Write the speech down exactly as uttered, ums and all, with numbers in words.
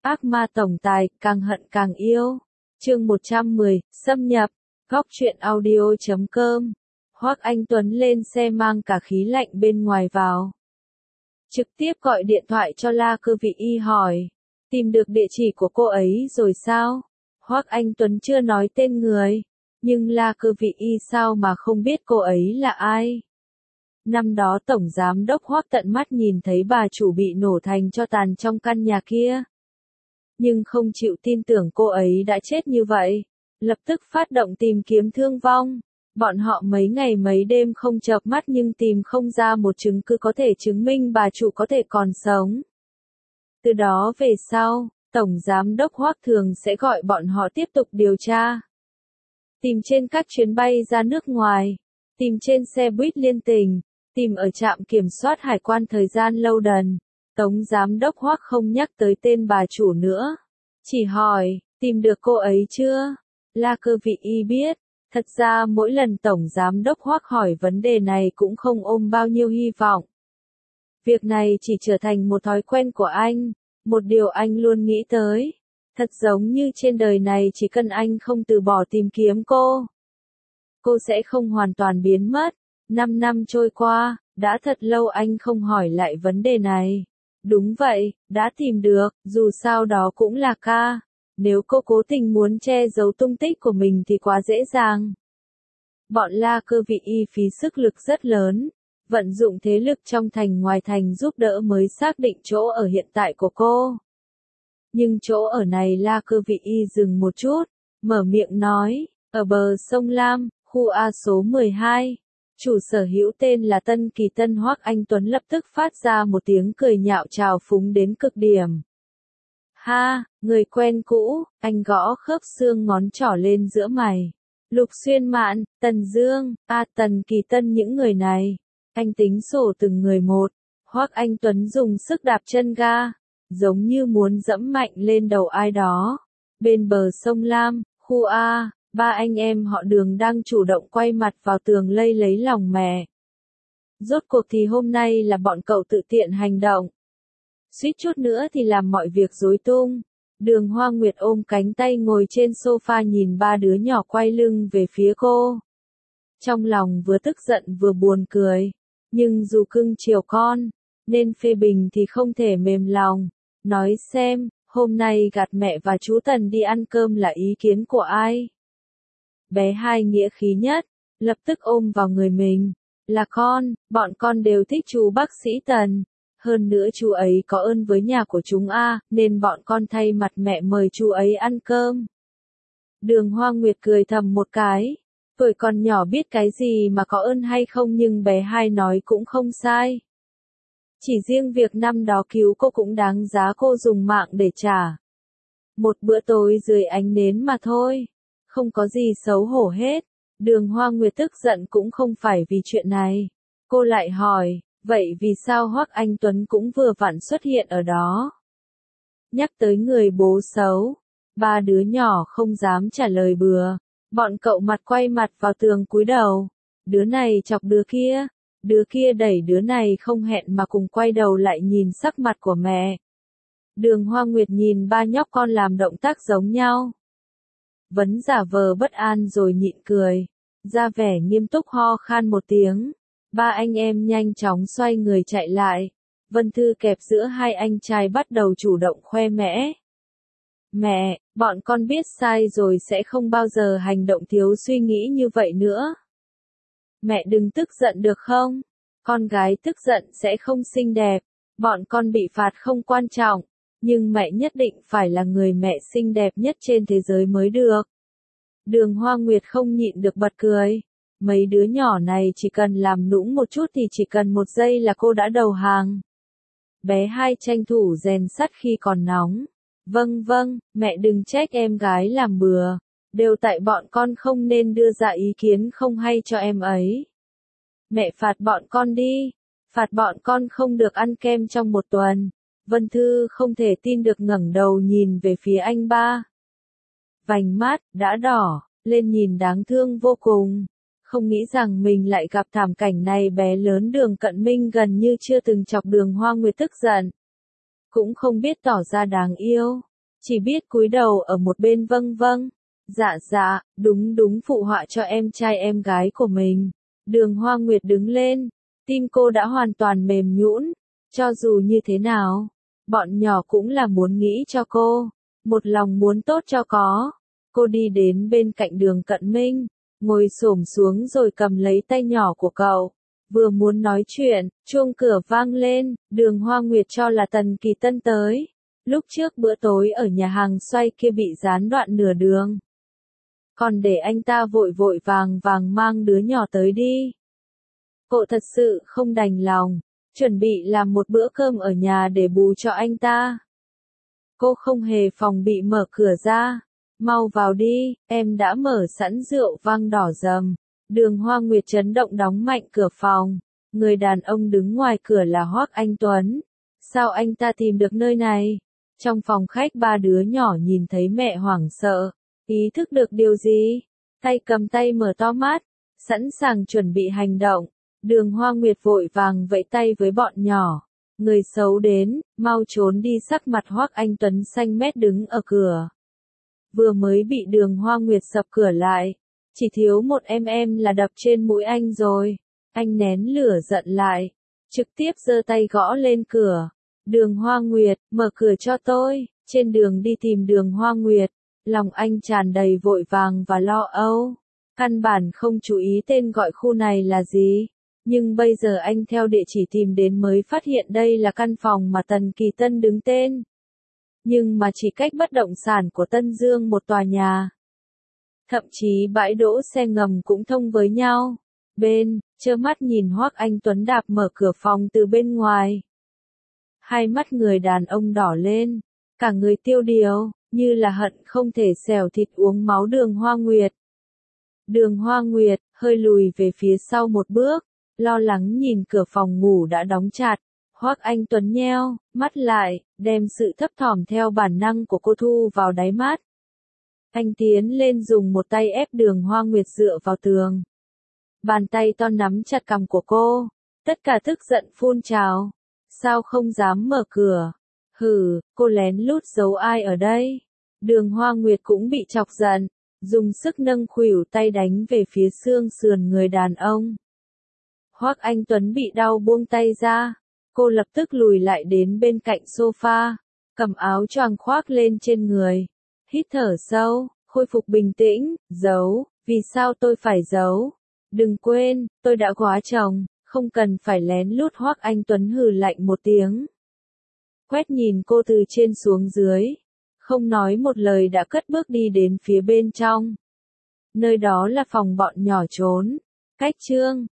Ác ma tổng tài, càng hận càng yêu. Chương một trăm mười, xâm nhập. Góc truyện audio chấm com. Hoắc Anh Tuấn lên xe mang cả khí lạnh bên ngoài vào. Trực tiếp gọi điện thoại cho La Cơ Vị Y hỏi. Tìm được địa chỉ của cô ấy rồi sao? Hoắc Anh Tuấn chưa nói tên người. Nhưng La Cơ Vị Y sao mà không biết cô ấy là ai? Năm đó Tổng Giám đốc Hoắc tận mắt nhìn thấy bà chủ bị nổ thành tro tàn trong căn nhà kia. Nhưng không chịu tin tưởng cô ấy đã chết như vậy. Lập tức phát động tìm kiếm thương vong. Bọn họ mấy ngày mấy đêm không chợp mắt nhưng tìm không ra một chứng cứ có thể chứng minh bà chủ có thể còn sống. Từ đó về sau, Tổng Giám đốc Hoắc thường sẽ gọi bọn họ tiếp tục điều tra. Tìm trên các chuyến bay ra nước ngoài, tìm trên xe buýt liên tỉnh, tìm ở trạm kiểm soát hải quan thời gian lâu đần. Tổng Giám đốc Hoắc không nhắc tới tên bà chủ nữa. Chỉ hỏi, tìm được cô ấy chưa? La Cơ Vị Y biết. Thật ra mỗi lần Tổng Giám đốc Hoắc hỏi vấn đề này cũng không ôm bao nhiêu hy vọng. Việc này chỉ trở thành một thói quen của anh, một điều anh luôn nghĩ tới. Thật giống như trên đời này chỉ cần anh không từ bỏ tìm kiếm cô, cô sẽ không hoàn toàn biến mất. Năm năm trôi qua, đã thật lâu anh không hỏi lại vấn đề này. Đúng vậy, đã tìm được, dù sao đó cũng là ca. Nếu cô cố tình muốn che giấu tung tích của mình thì quá dễ dàng. Bọn La Cơ Vị Y phí sức lực rất lớn, vận dụng thế lực trong thành ngoài thành giúp đỡ mới xác định chỗ ở hiện tại của cô. Nhưng chỗ ở này La Cơ Vị Y dừng một chút, mở miệng nói, ở bờ sông Lam, khu A số mười hai. Chủ sở hữu tên là Tân Kỳ Tân. Hoắc Anh Tuấn lập tức phát ra một tiếng cười nhạo trào phúng đến cực điểm. Ha, người quen cũ, anh gõ khớp xương ngón trỏ lên giữa mày. Lục Xuyên Mạn, Tần Dương, A Tần Kỳ Tân, những người này. Anh tính sổ từng người một. Hoắc Anh Tuấn dùng sức đạp chân ga, giống như muốn dẫm mạnh lên đầu ai đó. Bên bờ sông Lam, khu A, ba anh em họ Đường đang chủ động quay mặt vào tường lây lấy lòng mẹ. Rốt cuộc thì hôm nay là bọn cậu tự tiện hành động. Suýt chút nữa thì làm mọi việc rối tung. Đường Hoa Nguyệt ôm cánh tay ngồi trên sofa nhìn ba đứa nhỏ quay lưng về phía cô. Trong lòng vừa tức giận vừa buồn cười. Nhưng dù cưng chiều con, nên phê bình thì không thể mềm lòng. Nói xem, hôm nay gạt mẹ và chú Tần đi ăn cơm là ý kiến của ai? Bé Hai nghĩa khí nhất, lập tức ôm vào người mình. Là con, bọn con đều thích chú bác sĩ Tần. Hơn nữa chú ấy có ơn với nhà của chúng a, nên bọn con thay mặt mẹ mời chú ấy ăn cơm. Đường Hoa Nguyệt cười thầm một cái. Tuổi còn nhỏ biết cái gì mà có ơn hay không, nhưng bé Hai nói cũng không sai. Chỉ riêng việc năm đó cứu cô cũng đáng giá cô dùng mạng để trả. Một bữa tối dưới ánh nến mà thôi. Không có gì xấu hổ hết. Đường Hoa Nguyệt tức giận cũng không phải vì chuyện này. Cô lại hỏi, vậy vì sao Hoắc Anh Tuấn cũng vừa vặn xuất hiện ở đó? Nhắc tới người bố xấu, ba đứa nhỏ không dám trả lời bừa. Bọn cậu mặt quay mặt vào tường cúi đầu. Đứa này chọc đứa kia, đứa kia đẩy đứa này, không hẹn mà cùng quay đầu lại nhìn sắc mặt của mẹ. Đường Hoa Nguyệt nhìn ba nhóc con làm động tác giống nhau. Vẫn giả vờ bất an rồi nhịn cười, ra vẻ nghiêm túc ho khan một tiếng. Ba anh em nhanh chóng xoay người chạy lại. Vân Thư kẹp giữa hai anh trai bắt đầu chủ động khoe mẽ. Mẹ, bọn con biết sai rồi, sẽ không bao giờ hành động thiếu suy nghĩ như vậy nữa. Mẹ đừng tức giận được không? Con gái tức giận sẽ không xinh đẹp. Bọn con bị phạt không quan trọng. Nhưng mẹ nhất định phải là người mẹ xinh đẹp nhất trên thế giới mới được. Đường Hoa Nguyệt không nhịn được bật cười. Mấy đứa nhỏ này chỉ cần làm nũng một chút thì chỉ cần một giây là cô đã đầu hàng. Bé Hai tranh thủ rèn sắt khi còn nóng. Vâng vâng, mẹ đừng trách em gái làm bừa. Đều tại bọn con không nên đưa ra ý kiến không hay cho em ấy. Mẹ phạt bọn con đi. Phạt bọn con không được ăn kem trong một tuần. Vân Thư không thể tin được ngẩng đầu nhìn về phía anh ba. Vành mắt đã đỏ lên nhìn đáng thương vô cùng. Không nghĩ rằng mình lại gặp thảm cảnh này. Bé lớn Đường Cận Minh gần như chưa từng chọc Đường Hoa Nguyệt tức giận. Cũng không biết tỏ ra đáng yêu. chỉ biết cúi đầu ở một bên vâng vâng. Dạ dạ, đúng đúng phụ họa cho em trai em gái của mình. Đường Hoa Nguyệt đứng lên, tim cô đã hoàn toàn mềm nhũn, cho dù như thế nào, bọn nhỏ cũng là muốn nghĩ cho cô, một lòng muốn tốt cho có. Cô đi đến bên cạnh Đường Cận Minh, ngồi xổm xuống rồi cầm lấy tay nhỏ của cậu. Vừa muốn nói chuyện, chuông cửa vang lên, Đường Hoa Nguyệt cho là Tần Kỳ Tân tới. Lúc trước bữa tối ở nhà hàng xoay kia bị gián đoạn nửa đường. Còn để anh ta vội vội vàng vàng mang đứa nhỏ tới đi. Cô thật sự không đành lòng, chuẩn bị làm một bữa cơm ở nhà để bù cho anh ta. Cô không hề phòng bị mở cửa ra. Mau vào đi, em đã mở sẵn rượu vang đỏ rầm. Đường Hoa Nguyệt chấn động đóng mạnh cửa phòng. Người đàn ông đứng ngoài cửa là Hoắc Anh Tuấn. Sao anh ta tìm được nơi này? Trong phòng khách ba đứa nhỏ nhìn thấy mẹ hoảng sợ. Ý thức được điều gì? Tay cầm tay mở to mắt, sẵn sàng chuẩn bị hành động. Đường Hoa Nguyệt vội vàng vẫy tay với bọn nhỏ. Người xấu đến, mau trốn đi. Sắc mặt Hoắc Anh Tuấn xanh mét đứng ở cửa. Vừa mới bị Đường Hoa Nguyệt sập cửa lại. Chỉ thiếu một em em là đập trên mũi anh rồi. Anh nén lửa giận lại. Trực tiếp giơ tay gõ lên cửa. Đường Hoa Nguyệt, mở cửa cho tôi. Trên đường đi tìm Đường Hoa Nguyệt. Lòng anh tràn đầy vội vàng và lo âu. Căn bản không chú ý tên gọi khu này là gì. Nhưng bây giờ anh theo địa chỉ tìm đến mới phát hiện đây là căn phòng mà Tần Kỳ Tân đứng tên. Nhưng mà chỉ cách bất động sản của Tân Dương một tòa nhà. Thậm chí bãi đỗ xe ngầm cũng thông với nhau. Bên, trơ mắt nhìn Hoắc Anh Tuấn đạp mở cửa phòng từ bên ngoài. Hai mắt người đàn ông đỏ lên, cả người tiêu điều, như là hận không thể xẻo thịt uống máu Đường Hoa Nguyệt. Đường Hoa Nguyệt, hơi lùi về phía sau một bước, lo lắng nhìn cửa phòng ngủ đã đóng chặt. Hoắc Anh Tuấn nheo mắt lại, đem sự thấp thỏm theo bản năng của cô thu vào đáy mắt. Anh tiến lên dùng một tay ép Đường Hoa Nguyệt dựa vào tường. Bàn tay to nắm chặt cằm của cô, tất cả tức giận phun trào. Sao không dám mở cửa? Hừ, cô lén lút giấu ai ở đây? Đường Hoa Nguyệt cũng bị chọc giận, dùng sức nâng khuỷu tay đánh về phía xương sườn người đàn ông. Hoắc Anh Tuấn bị đau buông tay ra, cô lập tức lùi lại đến bên cạnh sofa, cầm áo choàng khoác lên trên người, hít thở sâu, khôi phục bình tĩnh. Giấu, vì sao tôi phải giấu? Đừng quên, tôi đã góa chồng, không cần phải lén lút. Hoắc Anh Tuấn hừ lạnh một tiếng. Quét nhìn cô từ trên xuống dưới, không nói một lời đã cất bước đi đến phía bên trong. Nơi đó là phòng bọn nhỏ trốn. Cách chương